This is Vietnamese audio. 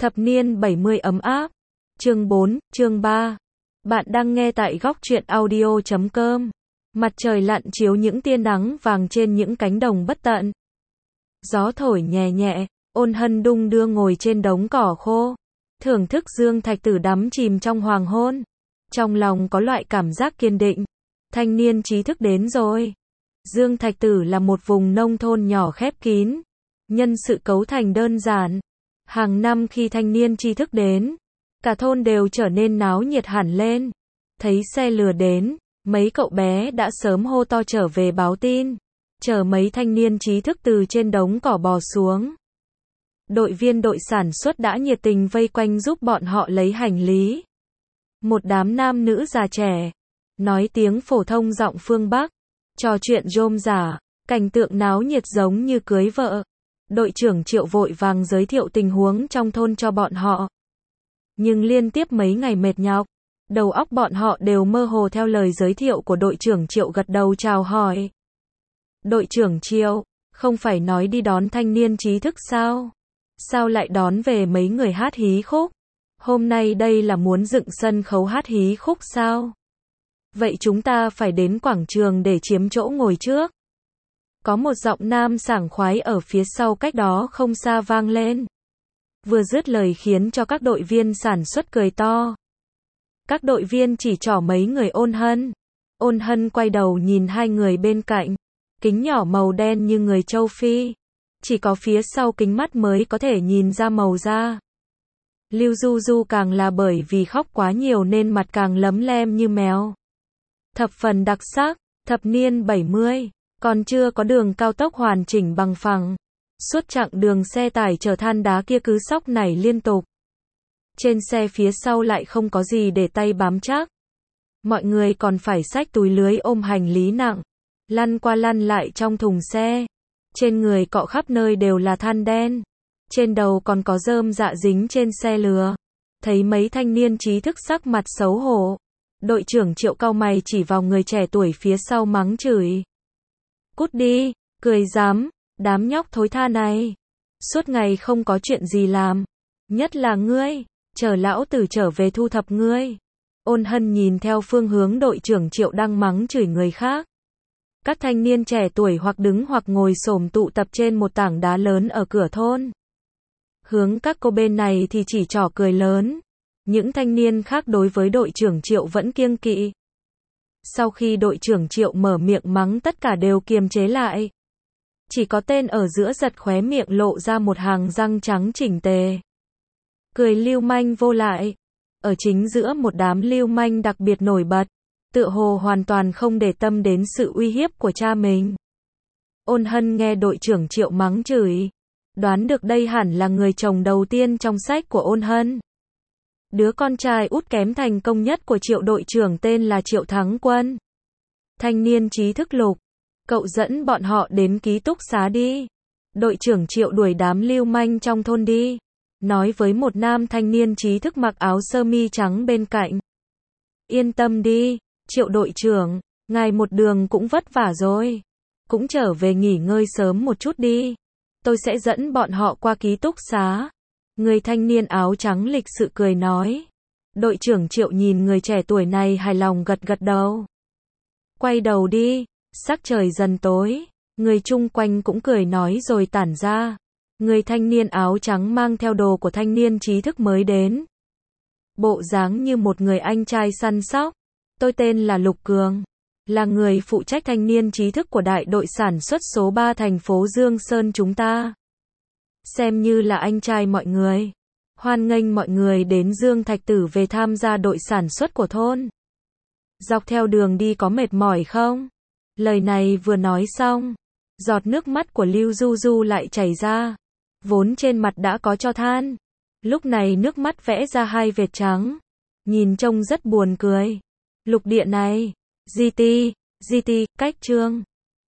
Thập niên 70 ấm áp. Chương 4, chương 3. Bạn đang nghe tại góc truyện audio.com. Mặt trời lặn chiếu những tia nắng vàng trên những cánh đồng bất tận. Gió thổi nhẹ nhẹ, Ôn Hân đung đưa ngồi trên đống cỏ khô, thưởng thức Dương Thạch Tử đắm chìm trong hoàng hôn. Trong lòng có loại cảm giác kiên định. Thanh niên trí thức đến rồi. Dương Thạch Tử là một vùng nông thôn nhỏ khép kín. Nhân sự cấu thành đơn giản. Hàng năm khi thanh niên tri thức đến, cả thôn đều trở nên náo nhiệt hẳn lên. Thấy xe lừa đến, mấy cậu bé đã sớm hô to trở về báo tin. Chờ mấy thanh niên trí thức từ trên đống cỏ bò xuống. Đội viên đội sản xuất đã nhiệt tình vây quanh giúp bọn họ lấy hành lý. Một đám nam nữ già trẻ, nói tiếng phổ thông giọng phương Bắc, trò chuyện rôm rả, cảnh tượng náo nhiệt giống như cưới vợ. Đội trưởng Triệu vội vàng giới thiệu tình huống trong thôn cho bọn họ. Nhưng liên tiếp mấy ngày mệt nhọc, đầu óc bọn họ đều mơ hồ theo lời giới thiệu của đội trưởng Triệu, gật đầu chào hỏi. Đội trưởng Triệu, không phải nói đi đón thanh niên trí thức sao? Sao lại đón về mấy người hát hí khúc? Hôm nay đây là muốn dựng sân khấu hát hí khúc sao? Vậy chúng ta phải đến quảng trường để chiếm chỗ ngồi trước. Có một giọng nam sảng khoái ở phía sau cách đó không xa vang lên. Vừa dứt lời khiến cho các đội viên sản xuất cười to. Các đội viên chỉ trỏ mấy người Ôn Hân. Ôn Hân quay đầu nhìn hai người bên cạnh. Kính nhỏ màu đen như người châu Phi. Chỉ có phía sau kính mắt mới có thể nhìn ra màu da. Lưu Du Du càng là bởi vì khóc quá nhiều nên mặt càng lấm lem như mèo. Thập phần đặc sắc. Thập niên 70. Còn chưa có đường cao tốc hoàn chỉnh bằng phẳng. Suốt chặng đường xe tải chở than đá kia cứ xóc nảy liên tục. Trên xe phía sau lại không có gì để tay bám chắc. Mọi người còn phải xách túi lưới ôm hành lý nặng, lăn qua lăn lại trong thùng xe. Trên người cọ khắp nơi đều là than đen. Trên đầu còn có rơm rạ dính trên xe lừa. Thấy mấy thanh niên trí thức sắc mặt xấu hổ. Đội trưởng Triệu cau mày chỉ vào người trẻ tuổi phía sau mắng chửi. Cút đi, cười dám, đám nhóc thối tha này. Suốt ngày không có chuyện gì làm. Nhất là ngươi, chờ lão tử trở về thu thập ngươi. Ôn Hân nhìn theo phương hướng đội trưởng Triệu đang mắng chửi người khác. Các thanh niên trẻ tuổi hoặc đứng hoặc ngồi xổm tụ tập trên một tảng đá lớn ở cửa thôn. Hướng các cô bên này thì chỉ trỏ cười lớn. Những thanh niên khác đối với đội trưởng Triệu vẫn kiêng kỵ. Sau khi đội trưởng Triệu mở miệng mắng tất cả đều kiềm chế lại. Chỉ có tên ở giữa giật khóe miệng lộ ra một hàng răng trắng chỉnh tề. Cười lưu manh vô lại. Ở chính giữa một đám lưu manh đặc biệt nổi bật. Tựa hồ hoàn toàn không để tâm đến sự uy hiếp của cha mình. Ôn Hân nghe đội trưởng Triệu mắng chửi. Đoán được đây hẳn là người chồng đầu tiên trong sách của Ôn Hân. Đứa con trai út kém thành công nhất của Triệu đội trưởng tên là Triệu Thắng Quân. Thanh niên trí thức Lục, cậu dẫn bọn họ đến ký túc xá đi. Đội trưởng Triệu đuổi đám lưu manh trong thôn đi. Nói với một nam thanh niên trí thức mặc áo sơ mi trắng bên cạnh. Yên tâm đi, Triệu đội trưởng, ngài một đường cũng vất vả rồi. Cũng trở về nghỉ ngơi sớm một chút đi. Tôi sẽ dẫn bọn họ qua ký túc xá. Người thanh niên áo trắng lịch sự cười nói. Đội trưởng Triệu nhìn người trẻ tuổi này hài lòng gật gật đầu. Quay đầu đi, sắc trời dần tối. Người chung quanh cũng cười nói rồi tản ra. Người thanh niên áo trắng mang theo đồ của thanh niên trí thức mới đến. Bộ dáng như một người anh trai săn sóc. Tôi tên là Lục Cường. Là người phụ trách thanh niên trí thức của đại đội sản xuất số 3 thành phố Dương Sơn chúng ta. Xem như là anh trai mọi người. Hoan nghênh mọi người đến Dương Thạch Tử về tham gia đội sản xuất của thôn. Dọc theo đường đi có mệt mỏi không? Lời này vừa nói xong, giọt nước mắt của Lưu Du Du lại chảy ra. Vốn trên mặt đã có tro than. Lúc này nước mắt vẽ ra hai vệt trắng. Nhìn trông rất buồn cười. Lục địa này, GT, cách Trương.